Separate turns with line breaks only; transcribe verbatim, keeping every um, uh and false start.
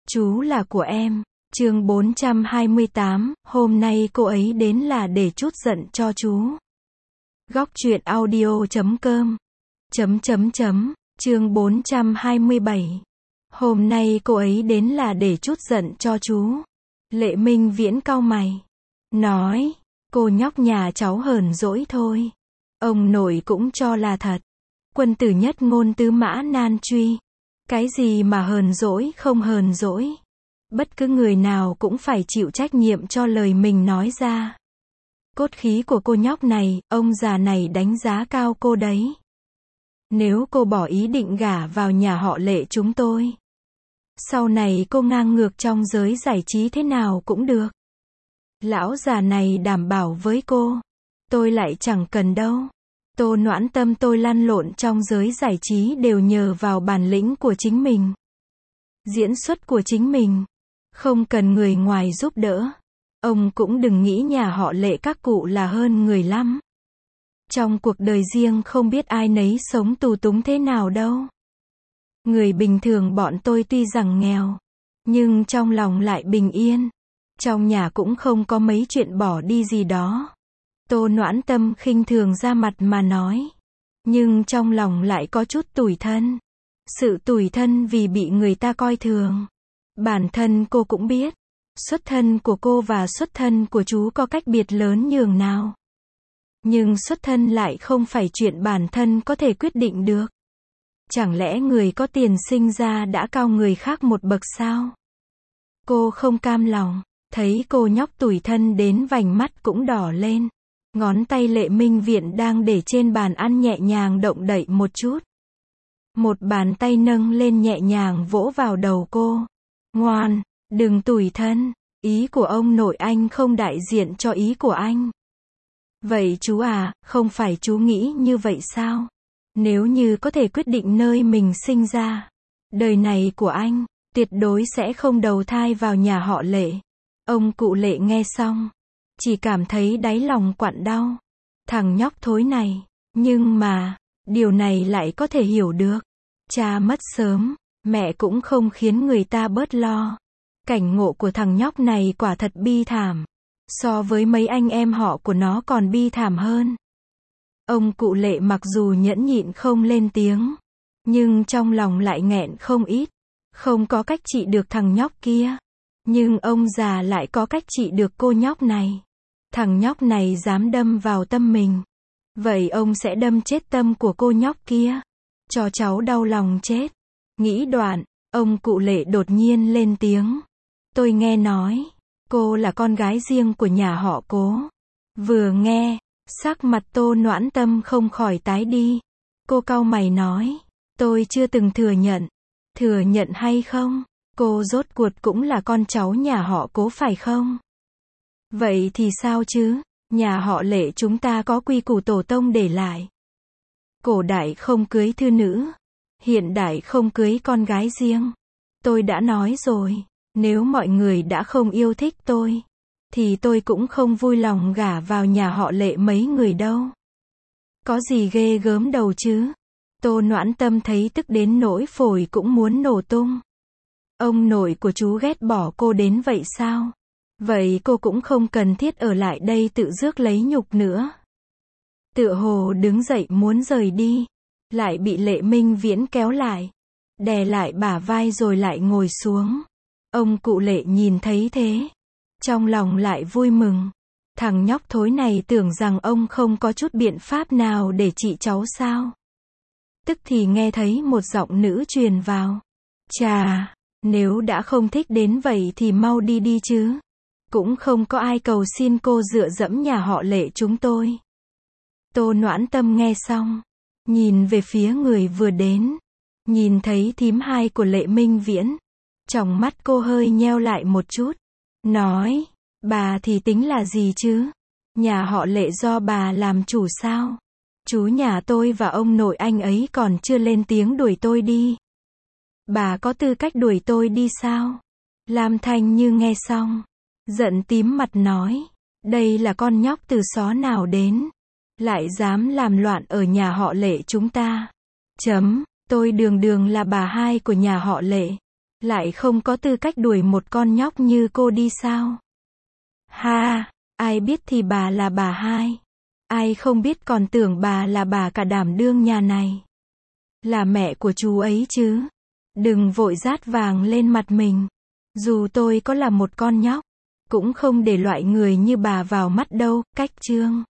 Chú là của em. Chương bốn trăm hai mươi tám, hôm nay cô ấy đến là để trút giận cho chú. Góc truyện audio chấm com. Chấm chấm chấm, chương bốn trăm hai mươi bảy. Hôm nay cô ấy đến là để trút giận cho chú. Lệ Minh Viễn cau mày. Nói, cô nhóc nhà cháu hờn dỗi thôi. Ông nội cũng cho là thật. Quân tử nhất ngôn tứ mã nan truy. Cái gì mà hờn dỗi không hờn dỗi. Bất cứ người nào cũng phải chịu trách nhiệm cho lời mình nói ra. Cốt khí của cô nhóc này, ông già này đánh giá cao cô đấy. Nếu cô bỏ ý định gả vào nhà họ Lệ chúng tôi, sau này cô ngang ngược trong giới giải trí thế nào cũng được. Lão già này đảm bảo với cô, tôi lại chẳng cần đâu. Tô Noãn Tâm tôi lăn lộn trong giới giải trí đều nhờ vào bản lĩnh của chính mình. Diễn xuất của chính mình. Không cần người ngoài giúp đỡ. Ông cũng đừng nghĩ nhà họ Lệ các cụ là hơn người lắm. Trong cuộc đời riêng không biết ai nấy sống tù túng thế nào đâu. Người bình thường bọn tôi tuy rằng nghèo, nhưng trong lòng lại bình yên. Trong nhà cũng không có mấy chuyện bỏ đi gì đó. Tô Noãn Tâm khinh thường ra mặt mà nói. Nhưng trong lòng lại có chút tủi thân. Sự tủi thân vì bị người ta coi thường. Bản thân cô cũng biết. Xuất thân của cô và xuất thân của chú có cách biệt lớn nhường nào. Nhưng xuất thân lại không phải chuyện bản thân có thể quyết định được. Chẳng lẽ người có tiền sinh ra đã cao người khác một bậc sao? Cô không cam lòng. Thấy cô nhóc tủi thân đến vành mắt cũng đỏ lên. Ngón tay Lệ Minh Viễn đang để trên bàn ăn nhẹ nhàng động đậy một chút. Một bàn tay nâng lên nhẹ nhàng vỗ vào đầu cô. Ngoan, đừng tủi thân. Ý của ông nội anh không đại diện cho ý của anh. Vậy chú à, không phải chú nghĩ như vậy sao? Nếu như có thể quyết định nơi mình sinh ra, đời này của anh, tuyệt đối sẽ không đầu thai vào nhà họ Lệ. Ông cụ Lệ nghe xong, chỉ cảm thấy đáy lòng quặn đau. Thằng nhóc thối này, nhưng mà, điều này lại có thể hiểu được. Cha mất sớm, mẹ cũng không khiến người ta bớt lo. Cảnh ngộ của thằng nhóc này quả thật bi thảm. So với mấy anh em họ của nó còn bi thảm hơn. Ông cụ Lệ mặc dù nhẫn nhịn không lên tiếng, nhưng trong lòng lại nghẹn không ít. Không có cách trị được thằng nhóc kia. Nhưng ông già lại có cách trị được cô nhóc này. Thằng nhóc này dám đâm vào tâm mình. Vậy ông sẽ đâm chết tâm của cô nhóc kia. Cho cháu đau lòng chết. Nghĩ đoạn, ông cụ Lệ đột nhiên lên tiếng. Tôi nghe nói, cô là con gái riêng của nhà họ Cố. Vừa nghe, sắc mặt Tô Noãn Tâm không khỏi tái đi. Cô cau mày nói, tôi chưa từng thừa nhận. Thừa nhận hay không? Cô rốt cuộc cũng là con cháu nhà họ Cố phải không? Vậy thì sao chứ? Nhà họ Lệ chúng ta có quy củ tổ tông để lại. Cổ đại không cưới thư nữ. Hiện đại không cưới con gái riêng. Tôi đã nói rồi, nếu mọi người đã không yêu thích tôi, thì tôi cũng không vui lòng gả vào nhà họ Lệ mấy người đâu. Có gì ghê gớm đầu chứ? Tô Noãn Tâm thấy tức đến nỗi phổi cũng muốn nổ tung. Ông nội của chú ghét bỏ cô đến vậy sao? Vậy cô cũng không cần thiết ở lại đây tự rước lấy nhục nữa. Tựa hồ đứng dậy muốn rời đi, lại bị Lệ Minh Viễn kéo lại, đè lại bả vai rồi lại ngồi xuống. Ông cụ Lệ nhìn thấy thế, trong lòng lại vui mừng. Thằng nhóc thối này tưởng rằng ông không có chút biện pháp nào để trị cháu sao? Tức thì nghe thấy một giọng nữ truyền vào. Chà, nếu đã không thích đến vậy thì mau đi đi chứ. Cũng không có ai cầu xin cô dựa dẫm nhà họ Lệ chúng tôi. Tô Noãn Tâm nghe xong, nhìn về phía người vừa đến, nhìn thấy thím hai của Lệ Minh Viễn. Trong mắt cô hơi nheo lại một chút. Nói, bà thì tính là gì chứ? Nhà họ Lệ do bà làm chủ sao? Chú nhà tôi và ông nội anh ấy còn chưa lên tiếng đuổi tôi đi. Bà có tư cách đuổi tôi đi sao? Lam Thanh Như nghe xong, giận tím mặt nói, đây là con nhóc từ xó nào đến, lại dám làm loạn ở nhà họ Lệ chúng ta. Chấm, tôi đường đường là bà hai của nhà họ Lệ. Lại không có tư cách đuổi một con nhóc như cô đi sao? Ha, ai biết thì bà là bà hai. Ai không biết còn tưởng bà là bà cả đảm đương nhà này. Là mẹ của chú ấy chứ. Đừng vội rát vàng lên mặt mình. Dù tôi có là một con nhóc, cũng không để loại người như bà vào mắt đâu, cách chương.